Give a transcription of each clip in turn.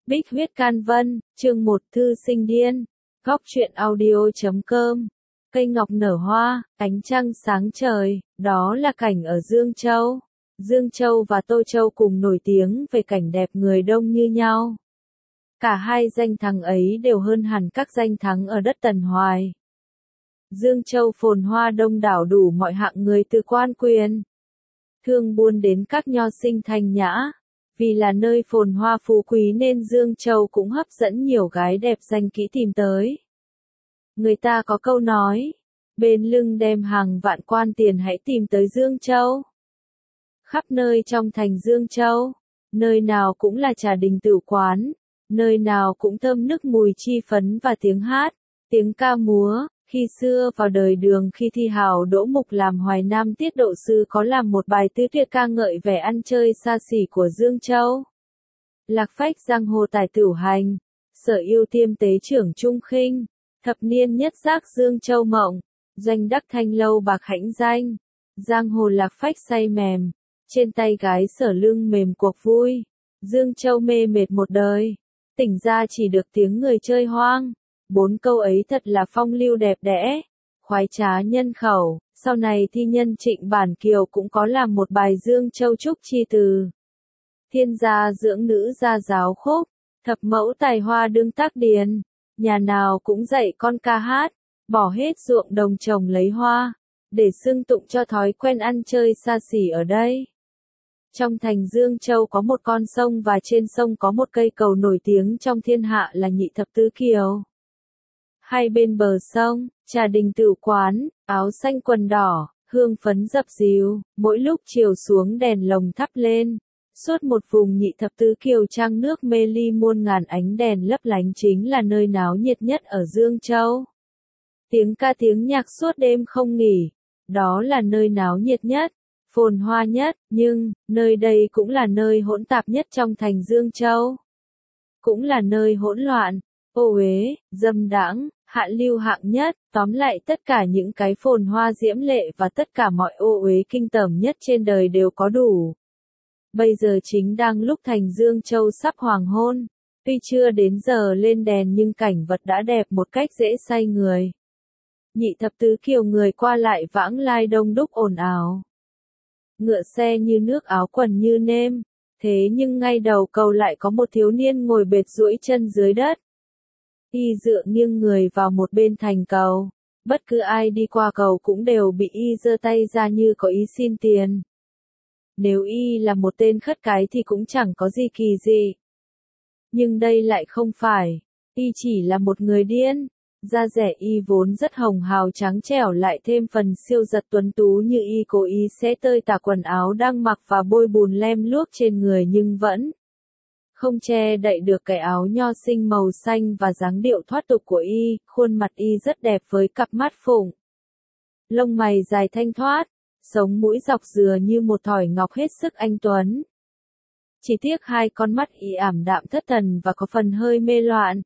Bích huyết can vân, chương 1 thư sinh điên. Góc truyện audio.com. Cây ngọc nở hoa, ánh trăng sáng trời, đó là cảnh ở Dương Châu. Dương Châu và Tô Châu cùng nổi tiếng về cảnh đẹp người đông như nhau. Cả hai danh thắng ấy đều hơn hẳn các danh thắng ở đất Tần Hoài. Dương Châu phồn hoa đông đảo đủ mọi hạng người từ quan quyền, thương buôn đến các nho sinh thanh nhã. Vì là nơi phồn hoa phú quý nên Dương Châu cũng hấp dẫn nhiều gái đẹp danh kỹ tìm tới. Người ta có câu nói, bên lưng đem hàng vạn quan tiền hãy tìm tới Dương Châu. Khắp nơi trong thành Dương Châu, nơi nào cũng là trà đình tửu quán, nơi nào cũng thơm nức mùi chi phấn và tiếng hát, tiếng ca múa. Khi xưa vào đời Đường khi thi hào Đỗ Mục làm Hoài Nam tiết độ sư có làm một bài tứ tuyệt ca ngợi vẻ ăn chơi xa xỉ của Dương Châu. Lạc phách giang hồ tài tửu hành, sở yêu tiêm tế trưởng trung khinh, thập niên nhất giác Dương Châu mộng, doanh đắc thanh lâu bạc hãnh danh, giang hồ lạc phách say mềm, trên tay gái sở lưng mềm cuộc vui, Dương Châu mê mệt một đời, tỉnh ra chỉ được tiếng người chơi hoang. 4 câu ấy thật là phong lưu đẹp đẽ, khoái trá nhân khẩu. Sau này thi nhân Trịnh Bản Kiều cũng có làm một bài Dương Châu Trúc chi từ. Thiên gia dưỡng nữ gia giáo khúc, thập mẫu tài hoa đương tác điền, nhà nào cũng dạy con ca hát, bỏ hết ruộng đồng trồng lấy hoa, để xưng tụng cho thói quen ăn chơi xa xỉ ở đây. Trong thành Dương Châu có một con sông và trên sông có một cây cầu nổi tiếng trong thiên hạ là Nhị Thập Tứ Kiều. Hai bên bờ sông, trà đình tửu quán, áo xanh quần đỏ, hương phấn dập dìu, mỗi lúc chiều xuống đèn lồng thắp lên. Suốt một vùng Nhị Thập Tứ Kiều trăng nước mê ly muôn ngàn ánh đèn lấp lánh chính là nơi náo nhiệt nhất ở Dương Châu. Tiếng ca tiếng nhạc suốt đêm không nghỉ, đó là nơi náo nhiệt nhất, phồn hoa nhất, nhưng, nơi đây cũng là nơi hỗn tạp nhất trong thành Dương Châu. Cũng là nơi hỗn loạn, ô uế, dâm đãng, hạ lưu hạng nhất, tóm lại tất cả những cái phồn hoa diễm lệ và tất cả mọi ô uế kinh tởm nhất trên đời đều có đủ. Bây giờ chính đang lúc thành Dương Châu sắp hoàng hôn, tuy chưa đến giờ lên đèn nhưng cảnh vật đã đẹp một cách dễ say người. Nhị Thập Tứ Kiều người qua lại vãng lai đông đúc ồn ào. Ngựa xe như nước áo quần như nêm, thế nhưng ngay đầu cầu lại có một thiếu niên ngồi bệt duỗi chân dưới đất. Y dựa nghiêng người vào một bên thành cầu, bất cứ ai đi qua cầu cũng đều bị y giơ tay ra như có ý xin tiền. Nếu y là một tên khất cái thì cũng chẳng có gì kỳ dị. Nhưng đây lại không phải, y chỉ là một người điên. Da dẻ y vốn rất hồng hào trắng trẻo lại thêm phần siêu giật tuấn tú như y cố ý xé tơi tả quần áo đang mặc và bôi bùn lem luốc trên người nhưng vẫn không che đậy được cái áo nho sinh màu xanh và dáng điệu thoát tục của y, khuôn mặt y rất đẹp với cặp mắt phụng. Lông mày dài thanh thoát, sống mũi dọc dừa như một thỏi ngọc hết sức anh tuấn. Chỉ tiếc hai con mắt y ảm đạm thất thần và có phần hơi mê loạn.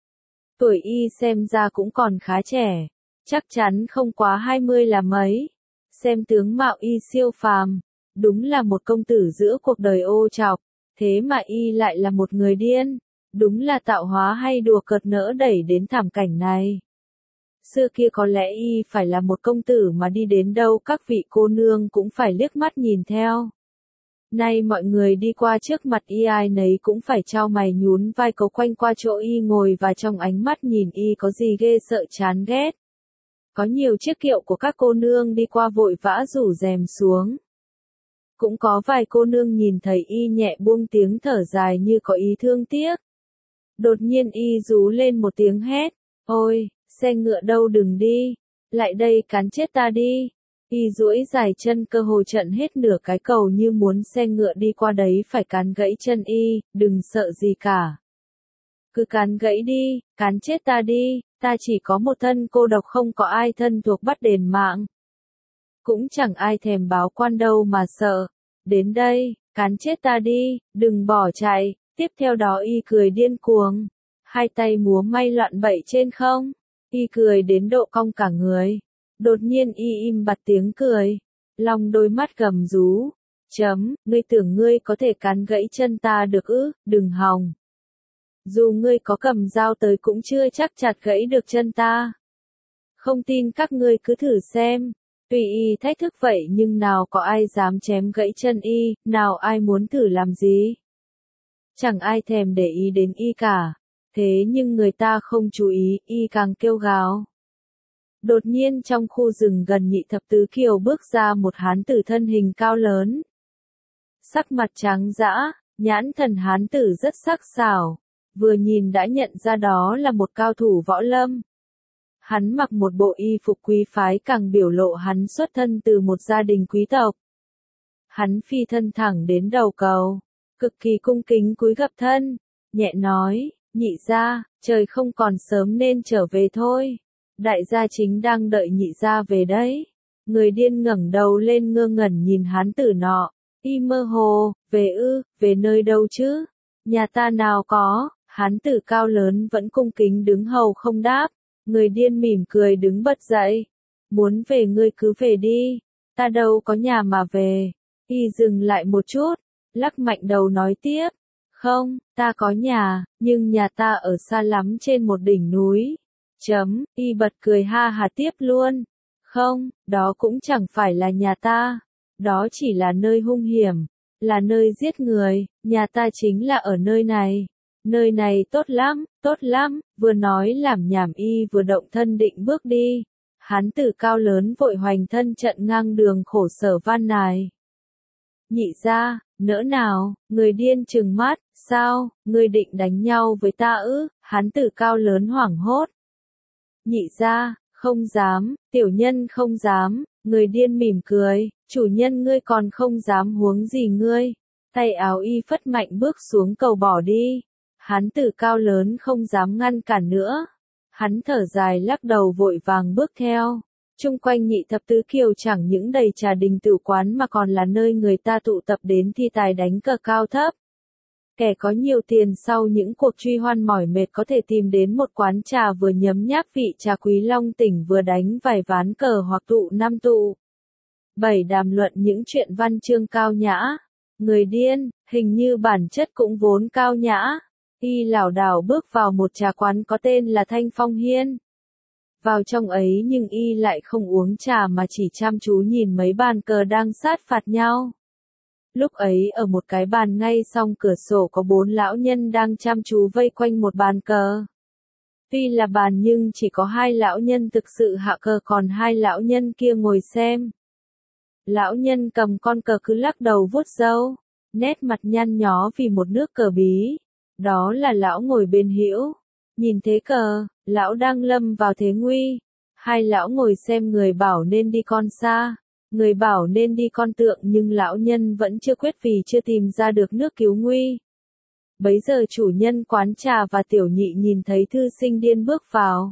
Tuổi y xem ra cũng còn khá trẻ, chắc chắn không quá 20 là mấy. Xem tướng mạo y siêu phàm, đúng là một công tử giữa cuộc đời ô trọc. Thế mà y lại là một người điên, đúng là tạo hóa hay đùa cợt nỡ đẩy đến thảm cảnh này. Xưa kia có lẽ y phải là một công tử mà đi đến đâu các vị cô nương cũng phải liếc mắt nhìn theo. Nay mọi người đi qua trước mặt y ai nấy cũng phải chau mày nhún vai cấu quanh qua chỗ y ngồi và trong ánh mắt nhìn y có gì ghê sợ chán ghét. Có nhiều chiếc kiệu của các cô nương đi qua vội vã rủ rèm xuống. Cũng có vài cô nương nhìn thấy y nhẹ buông tiếng thở dài như có ý thương tiếc. Đột nhiên y rú lên một tiếng hét, ôi, xe ngựa đâu đừng đi, lại đây cán chết ta đi. Y duỗi dài chân cơ hồ trận hết nửa cái cầu như muốn xe ngựa đi qua đấy phải cán gãy chân y, đừng sợ gì cả. Cứ cán gãy đi, cán chết ta đi, ta chỉ có một thân cô độc không có ai thân thuộc bắt đền mạng. Cũng chẳng ai thèm báo quan đâu mà sợ. Đến đây, cán chết ta đi, đừng bỏ chạy. Tiếp theo đó y cười điên cuồng. Hai tay múa may loạn bậy trên không. Y cười đến độ cong cả người. Đột nhiên y im bặt tiếng cười. Long đôi mắt gầm rú. Ngươi tưởng ngươi có thể cán gãy chân ta được ư, đừng hòng. Dù ngươi có cầm dao tới cũng chưa chắc chặt gãy được chân ta. Không tin các ngươi cứ thử xem. Tuy y thách thức vậy nhưng nào có ai dám chém gãy chân y, nào ai muốn thử làm gì. Chẳng ai thèm để ý đến y cả. Thế nhưng người ta không chú ý, y càng kêu gào. Đột nhiên trong khu rừng gần Nhị Thập Tứ Kiều bước ra một hán tử thân hình cao lớn. Sắc mặt trắng dã, nhãn thần hán tử rất sắc sảo, vừa nhìn đã nhận ra đó là một cao thủ võ lâm. Hắn mặc một bộ y phục quý phái càng biểu lộ hắn xuất thân từ một gia đình quý tộc. Hắn phi thân thẳng đến đầu cầu, cực kỳ cung kính cúi gập thân, nhẹ nói, nhị gia, trời không còn sớm nên trở về thôi. Đại gia chính đang đợi nhị gia về đấy. Người điên ngẩng đầu lên ngơ ngẩn nhìn hán tử nọ, y mơ hồ, về nơi đâu chứ? Nhà ta nào có, hán tử cao lớn vẫn cung kính đứng hầu không đáp. Người điên mỉm cười đứng bật dậy. Muốn về ngươi cứ về đi, ta đâu có nhà mà về. Y dừng lại một chút, lắc mạnh đầu nói tiếp. Không, ta có nhà, nhưng nhà ta ở xa lắm trên một đỉnh núi. Y bật cười ha hả tiếp luôn. Không, đó cũng chẳng phải là nhà ta. Đó chỉ là nơi hung hiểm, là nơi giết người, nhà ta chính là ở nơi này. Nơi này tốt lắm, vừa nói làm nhảm y vừa động thân định bước đi. Hán tử cao lớn vội hoành thân trận ngang đường khổ sở van nài. Nhị gia, nỡ nào, người điên trừng mắt, sao, người định đánh nhau với ta ư? Hán tử cao lớn hoảng hốt. Nhị gia, không dám, tiểu nhân không dám, người điên mỉm cười, chủ nhân ngươi còn không dám huống gì ngươi. Tay áo y phất mạnh bước xuống cầu bỏ đi. Hán tử cao lớn không dám ngăn cản nữa. Hắn thở dài lắc đầu vội vàng bước theo. Chung quanh Nhị Thập Tứ Kiều chẳng những đầy trà đình tử quán mà còn là nơi người ta tụ tập đến thi tài đánh cờ cao thấp. Kẻ có nhiều tiền sau những cuộc truy hoan mỏi mệt có thể tìm đến một quán trà vừa nhấm nháp vị trà Quý Long tỉnh vừa đánh vài ván cờ hoặc tụ năm tụ. 7. Đàm luận những chuyện văn chương cao nhã. Người điên, hình như bản chất cũng vốn cao nhã. Y lảo đảo bước vào một trà quán có tên là Thanh Phong Hiên. Vào trong ấy nhưng y lại không uống trà mà chỉ chăm chú nhìn mấy bàn cờ đang sát phạt nhau. Lúc ấy ở một cái bàn ngay song cửa sổ có 4 lão nhân đang chăm chú vây quanh một bàn cờ. Tuy là bàn nhưng chỉ có 2 lão nhân thực sự hạ cờ còn 2 lão nhân kia ngồi xem. Lão nhân cầm con cờ cứ lắc đầu vuốt râu, nét mặt nhăn nhó vì một nước cờ bí. Đó là lão ngồi bên hữu. Nhìn thế cờ, lão đang lâm vào thế nguy. 2 lão ngồi xem người bảo nên đi con xa, người bảo nên đi con tượng nhưng lão nhân vẫn chưa quyết vì chưa tìm ra được nước cứu nguy. Bấy giờ chủ nhân quán trà và tiểu nhị nhìn thấy thư sinh điên bước vào.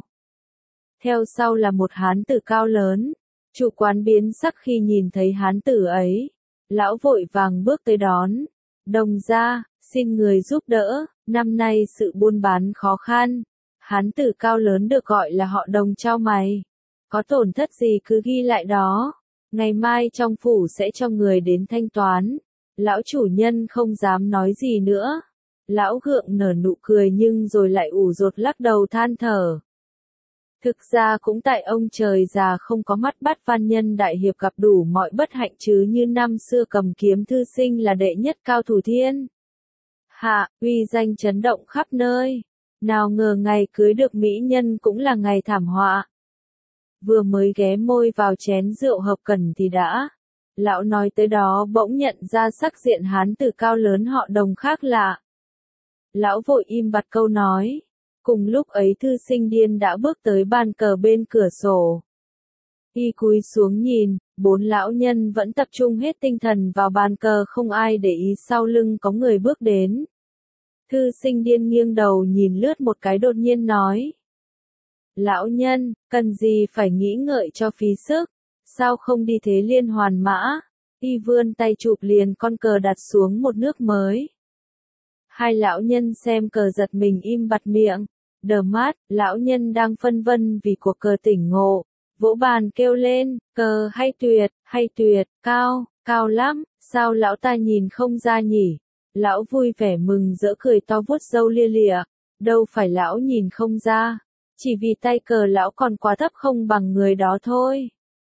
Theo sau là một hán tử cao lớn. Chủ quán biến sắc khi nhìn thấy hán tử ấy. Lão vội vàng bước tới đón. Đồng gia, xin người giúp đỡ, năm nay sự buôn bán khó khăn. Hán tử cao lớn được gọi là họ Đồng chau mày. Có tổn thất gì cứ ghi lại đó. Ngày mai trong phủ sẽ cho người đến thanh toán. Lão chủ nhân không dám nói gì nữa. Lão gượng nở nụ cười nhưng rồi lại ủ rột lắc đầu than thở. Thực ra cũng tại ông trời già không có mắt bắt văn nhân đại hiệp gặp đủ mọi bất hạnh chứ như năm xưa cầm kiếm thư sinh là đệ nhất cao thủ thiên hạ, uy danh chấn động khắp nơi. Nào ngờ ngày cưới được mỹ nhân cũng là ngày thảm họa. Vừa mới ghé môi vào chén rượu hợp cẩn thì đã. Lão nói tới đó bỗng nhận ra sắc diện hán tử cao lớn họ Đồng khác lạ. Lão vội im bặt câu nói. Cùng lúc ấy thư sinh điên đã bước tới bàn cờ bên cửa sổ. Y cúi xuống nhìn, 4 lão nhân vẫn tập trung hết tinh thần vào bàn cờ không ai để ý sau lưng có người bước đến. Thư sinh điên nghiêng đầu nhìn lướt một cái đột nhiên nói. Lão nhân, cần gì phải nghĩ ngợi cho phí sức, sao không đi thế liên hoàn mã? Y vươn tay chụp liền con cờ đặt xuống một nước mới. 2 lão nhân xem cờ giật mình im bặt miệng. Đờ mắt, lão nhân đang phân vân vì cuộc cờ tỉnh ngộ, vỗ bàn kêu lên, cờ hay tuyệt, cao lắm, sao lão ta nhìn không ra nhỉ? Lão vui vẻ mừng rỡ cười to vuốt râu lia lịa, Đâu phải lão nhìn không ra, chỉ vì tay cờ lão còn quá thấp không bằng người đó thôi.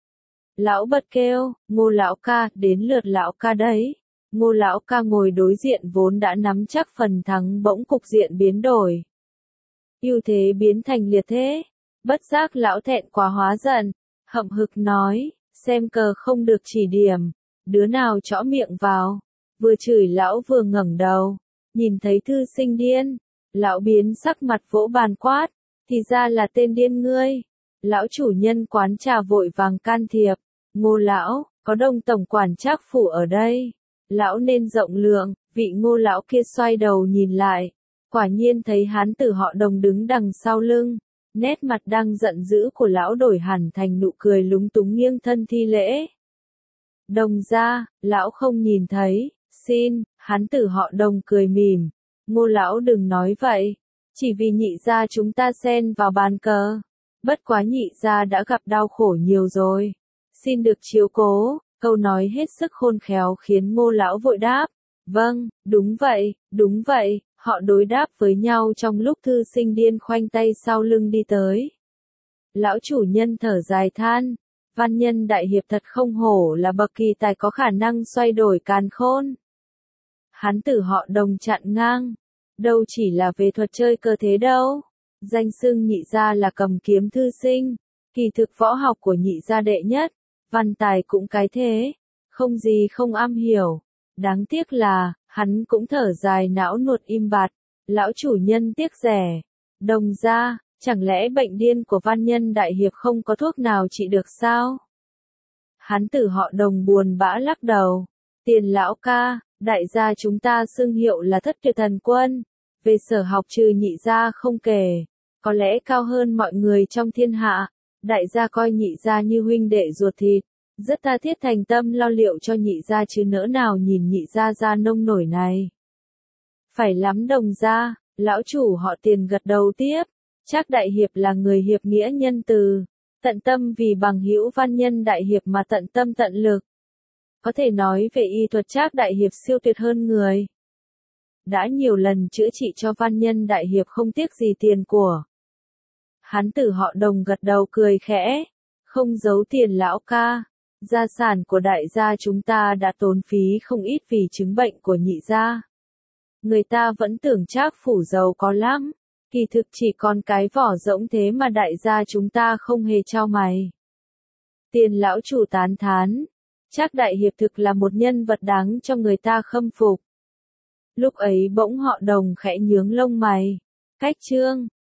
Lão bật kêu, Ngô lão ca, đến lượt lão ca đấy. Ngô lão ca ngồi đối diện vốn đã nắm chắc phần thắng bỗng cục diện biến đổi. Ưu thế biến thành liệt thế. Bất giác lão thẹn quá hóa giận, hậm hực nói, xem cờ không được chỉ điểm, đứa nào chõ miệng vào. Vừa chửi lão vừa ngẩng đầu, nhìn thấy thư sinh điên, lão biến sắc mặt vỗ bàn quát, thì ra là tên điên ngươi. Lão chủ nhân quán trà vội vàng can thiệp, Ngô lão, có Đông tổng quản Trác phủ ở đây. Lão nên rộng lượng, vị Ngô lão kia xoay đầu nhìn lại, quả nhiên thấy hán tử họ Đồng đứng đằng sau lưng, nét mặt đang giận dữ của lão đổi hẳn thành nụ cười lúng túng nghiêng thân thi lễ. Đồng gia, lão không nhìn thấy, xin, hán tử họ Đồng cười mỉm, Ngô lão đừng nói vậy, chỉ vì nhị gia chúng ta xen vào bàn cờ, bất quá nhị gia đã gặp đau khổ nhiều rồi, xin được chiếu cố. Câu nói hết sức khôn khéo khiến Ngô lão vội đáp, vâng, đúng vậy, họ đối đáp với nhau trong lúc thư sinh điên khoanh tay sau lưng đi tới. Lão chủ nhân thở dài than, văn nhân đại hiệp thật không hổ là bậc kỳ tài có khả năng xoay đổi càn khôn. Hán tử họ Đồng chặn ngang, đâu chỉ là về thuật chơi cờ thế đâu, danh xưng nhị gia là cầm kiếm thư sinh, kỳ thực võ học của nhị gia đệ nhất. Văn tài cũng cái thế, không gì không am hiểu. Đáng tiếc là, hắn cũng thở dài não nuột im bặt. Lão chủ nhân tiếc rẻ. Đồng gia, chẳng lẽ bệnh điên của văn nhân đại hiệp không có thuốc nào trị được sao? Hắn tử họ Đồng buồn bã lắc đầu. Tiền lão ca, đại gia chúng ta xưng hiệu là Thất Tuyệt Thần Quân. Về sở học trừ nhị gia không kể, có lẽ cao hơn mọi người trong thiên hạ. Đại gia coi nhị gia như huynh đệ ruột thịt, rất tha thiết thành tâm lo liệu cho nhị gia chứ nỡ nào nhìn nhị gia gia nông nổi này. Phải lắm Đồng gia, lão chủ họ Tiền gật đầu tiếp, Trác đại hiệp là người hiệp nghĩa nhân từ, tận tâm vì bằng hữu văn nhân đại hiệp mà tận tâm tận lực. Có thể nói về y thuật Trác đại hiệp siêu tuyệt hơn người. Đã nhiều lần chữa trị cho văn nhân đại hiệp không tiếc gì tiền của. Hán tử họ Đồng gật đầu cười khẽ, không giấu Tiền lão ca, gia sản của đại gia chúng ta đã tốn phí không ít vì chứng bệnh của nhị gia. Người ta vẫn tưởng Trác phủ giàu có lắm, kỳ thực chỉ còn cái vỏ rỗng thế mà đại gia chúng ta không hề trao mày. Tiền lão chủ tán thán, Trác đại hiệp thực là một nhân vật đáng cho người ta khâm phục. Lúc ấy bỗng họ Đồng khẽ nhướng lông mày, cách chương.